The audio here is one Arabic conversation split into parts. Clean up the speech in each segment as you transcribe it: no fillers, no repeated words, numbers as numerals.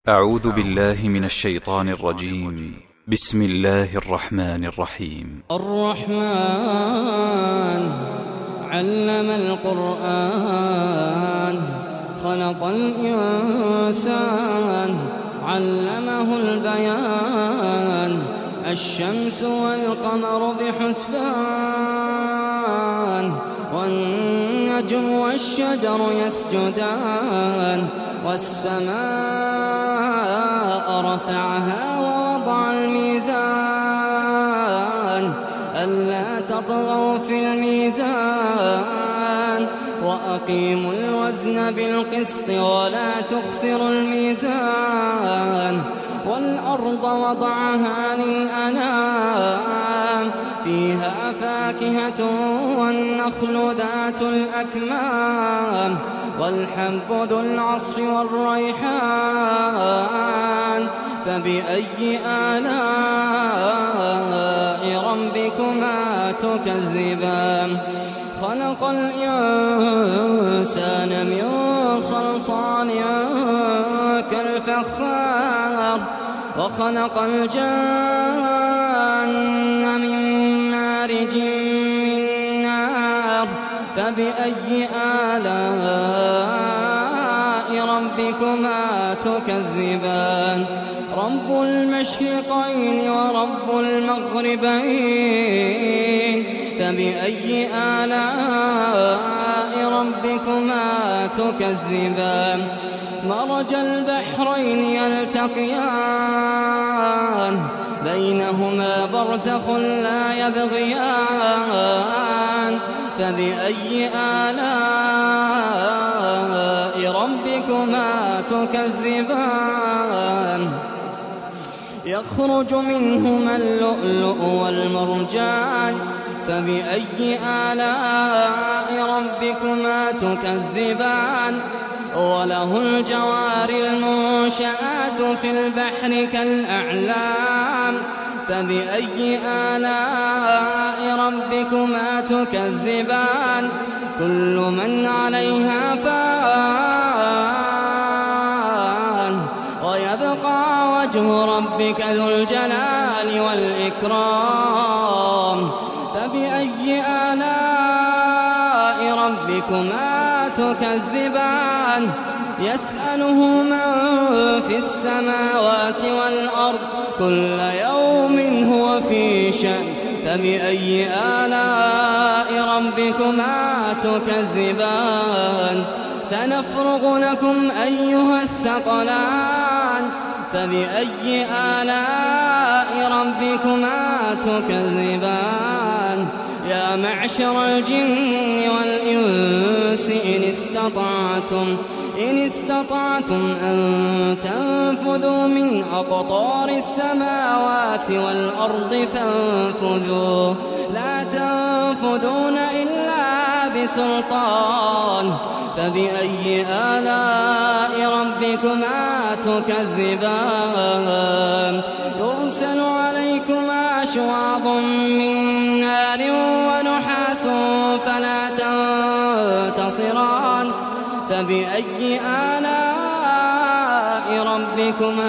أعوذ بالله من الشيطان الرجيم. بسم الله الرحمن الرحيم. الرحمن علم القرآن خلق الإنسان علمه البيان الشمس والقمر بحسبان والنجم والشجر يسجدان والسماء رفعها ووضع الميزان ألا تطغوا في الميزان وأقيموا الوزن بالقسط ولا تخسروا الميزان والأرض وضعها للأنام فيها فاكهة والنخل ذات الأكمام والحب ذو العصف والريحان فبأي آلاء ربكما تكذبان خلق الإنسان من صلصال كالفخار وخلق الجان من مارج من نار فبأي آلاء ربكما تكذبان رب المشرقين ورب المغربين فبأي آلاء ربكما تكذبان مرج البحرين يلتقيان بينهما برزخ لا يبغيان فبأي آلاء ربكما تكذبان يخرج منهما اللؤلؤ والمرجان فبأي آلاء ربكما تكذبان وله الجوار المنشآت في البحر كالأعلام فبأي آلاء ربكما تكذبان كل من عليها فان ويبقى وجه ربك ذو الجلال والإكرام فبأي آلاء ربكما تكذبان يسأله من في السماوات والأرض كل يوم هو في شأن فبأي آلاء ربكما تكذبان سنفرغ لكم أيها الثقلان فبأي آلاء ربكما تكذبان يا معشر الجن والإنس إن استطعتم أن تنفذوا من أقطار السماوات والأرض فانفذوا لا تنفذون إلا بسلطان فبأي آلاء ربكما تكذبان يرسل عليكما شواظ من نار ونحاس فلا تنتصران فبأي آلاء ربكما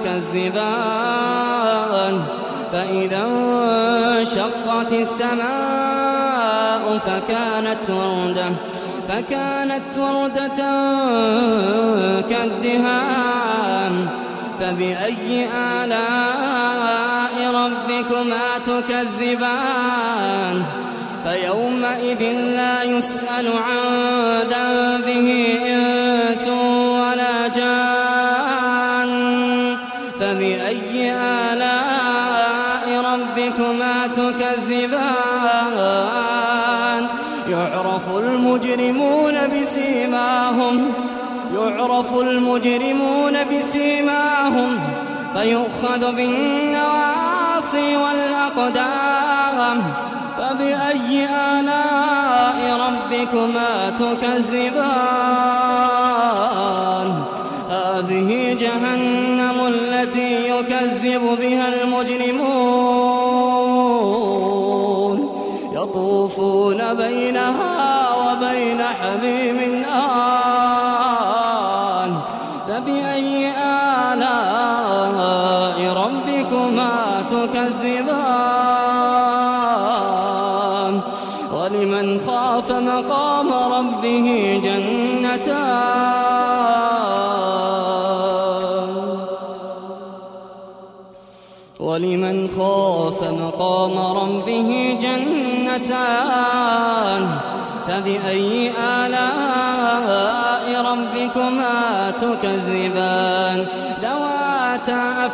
تكذبان فإذا انشقت السماء فكانت وردة كالدهان فبأي آلاء ربكما تكذبان فيومئذ لا يسأل عن ذنبه إنس ولا جان فبأي آلاء ربكما تكذبان يعرف المجرمون بسيماهم فيؤخذ بالنواصي والأقدام فبأي آلاء ربكما تكذبان هذه جهنم التي يكذب بها المجرمون يطوفون بينها وبين حميم آن فبأي آلاء ولمن خاف مقام ربه جنتان فبأي آلاء ربكما تكذبان ذواتا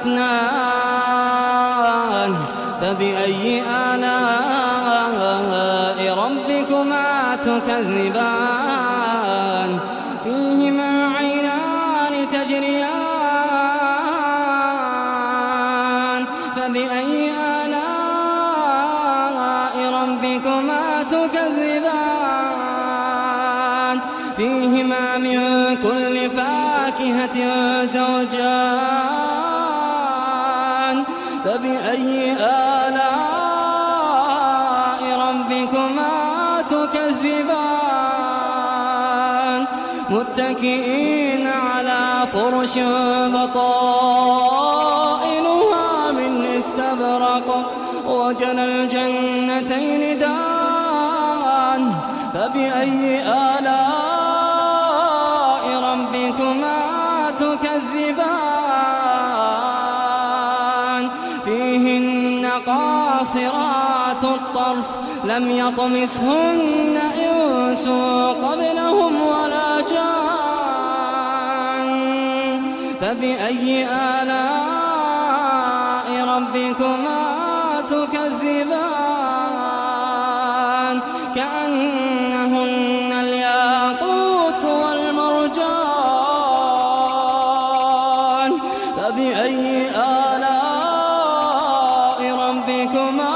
أفنان فبأي آلاء ربكما تكذبان فيهما عينان تجريان فبأي آلاء ربكما تكذبان فيهما من كل فاكهة زوجان فبأي آلاء ربكما تكذبان متكئين على فرش بطائنها من استبرق وجنى الجنتين دان فبأي آلاء ربكما تكذبان فيهن قاصرات الطرف لم يطمثهن إنس قبلهم ولا جان فبأي آلاء ربكما تكذبان كأنهن الياقوت والمرجان فبأي آلاء ربكما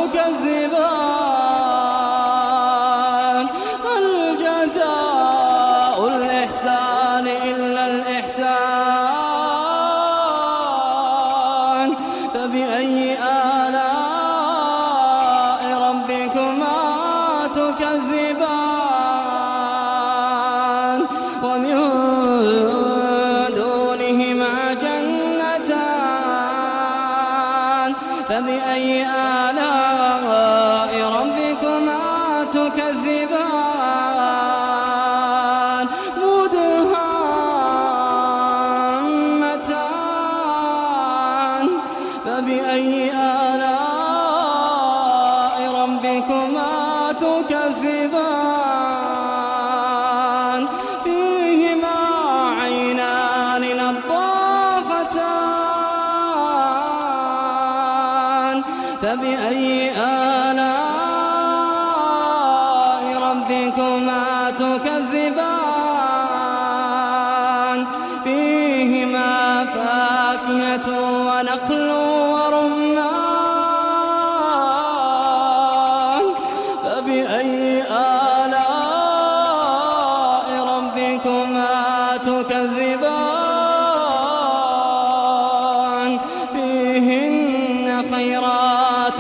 تكذبان هل جزاء الإحسان إلا الإحسان فبأي آلاء ربكما تكذبان ومن دونهما جنتان فبأي آلاء ربكما تكذبان مدهامتان فبأي آلاء ربكما تكذبان فيهما عينان نضاختان فبأي آلاء ربكما تكذبان فيهما فاكهة ونخل ورمان فبأي آلاء ربكما تكذبان فيهن خيرات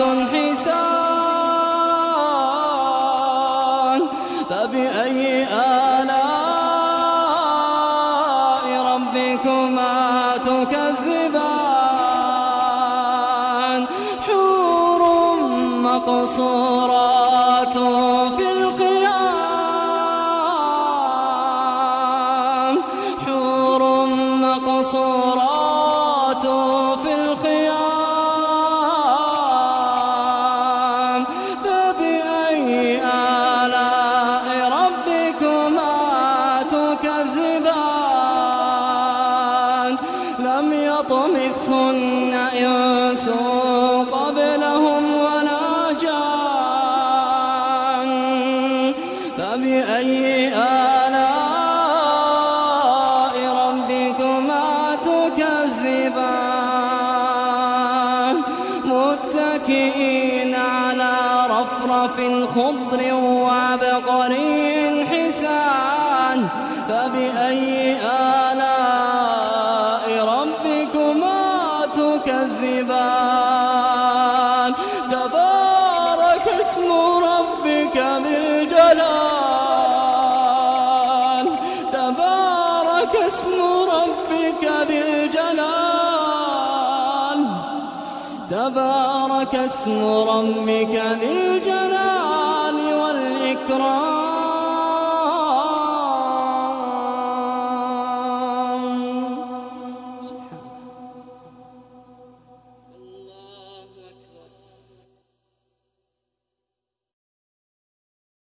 حسان فبأي آلاء ربكما تكذبان حور مقصورات في الخيام حور مقصورات في الخيام فبأي آلاء ربكما تكذبان لم يطمثهن إنس قبلهم ولا جان فبأي آلاء ربكما تكذبان متكئين على رفرف خضر وعبقري حسان فبأي آلاء ربكما تكذبان تبارك اسم ربك ذي الجلال تبارك اسم ربك ذي الجلال تبارك اسم ربك ذي الجلال والإكرام